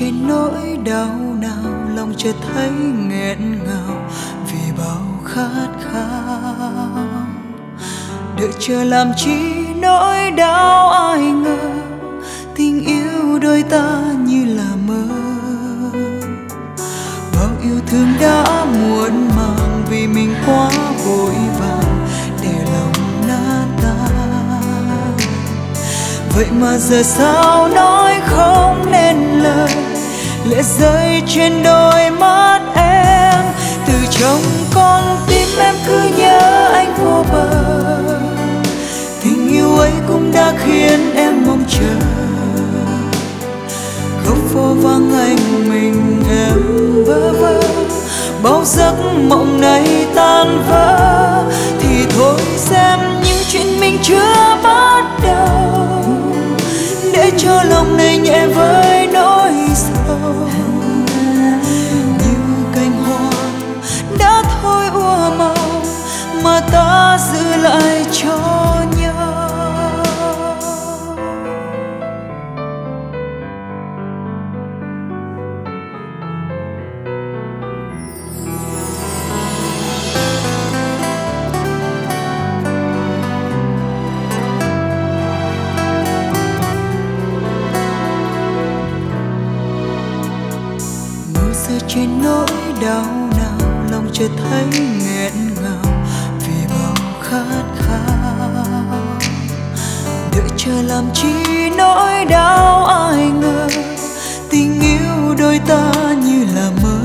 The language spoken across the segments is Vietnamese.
trên nỗi đau nào, lòng chợt thấy nghẹn ngào vì bao khát khao. Đợi chờ làm chi nỗi đau, ai ngờ tình yêu đôi ta như là mơ. Bao yêu thương đã muộn màng vì mình quá vội vàng để lòng nát tan. Vậy mà giờ sao nói không nên lời, lệ rơi trên đôi mắt em. Từ trong con tim em cứ nhớ anh vô bờ, tình yêu ấy cũng đã khiến em mong chờ. Góc phố vắng anh mình em bơ vơ, bao giấc mộng này tan vỡ. Thì thôi xem những chuyện mình chưa bắt đầu, để cho lòng này nhẹ với nỗi sầu. Như cành hoa đã thôi úa màu, mà ta giữ lại cho nhau. Trên nỗi đau nào, lòng chợt thấy nghẹn ngào vì bao khát khao. Đợi chờ làm chi nỗi đau, ai ngờ tình yêu đôi ta như là mơ.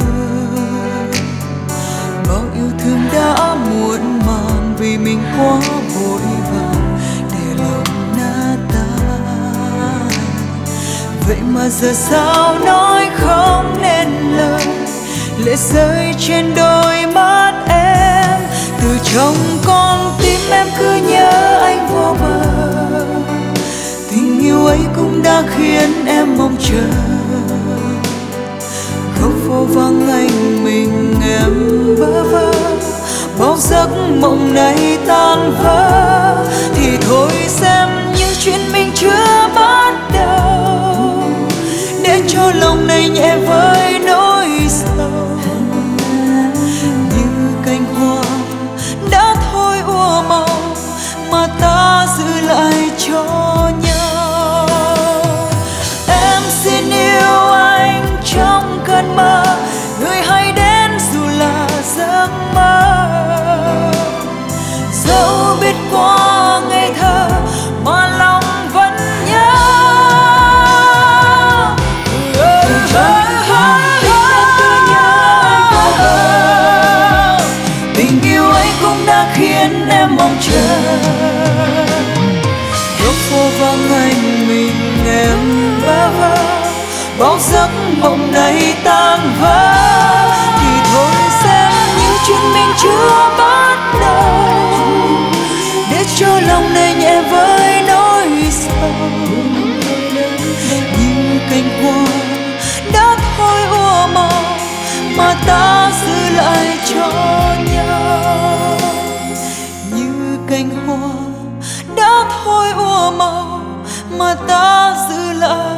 Bao yêu thương đã muộn màng vì mình quá vội vàng để lòng nát tan. Vậy mà giờ sao nói không nên lời, lệ rơi trên đôi mắt em. Từ trong con tim em cứ nhớ anh vô bờ, tình yêu ấy cũng đã khiến em mong chờ. Góc phố vắng anh mình em bơ vơ, bao giấc mộng này tan vỡ. Thì thôi xem những chuyện mình chưa bắt đầu, để cho lòng này nhẹ với nỗi sầu. Như cành hoa đã thôi úa màu, mà ta giữ lại cho nhau. Em xin yêu anh trong cơn mơ, người hãy đến dù là giấc mơ. Dẫu biết quá ngây thơ mà lòng vẫn nhớ. Tình yêu ấy cũng đã khiến em mong chờ. Góc phố vắng anh mình em bơ vơ, bao giấc mộng này tan vỡ. Thì thôi xem những chuyện mình chưa bắt đầu, để cho lòng này nhẹ với nỗi sầu. Như cành hoa đã thôi úa màu, mà ta giữ lại cho nhau. Như cành hoa đã thôi úa màu, mà ta giữ lại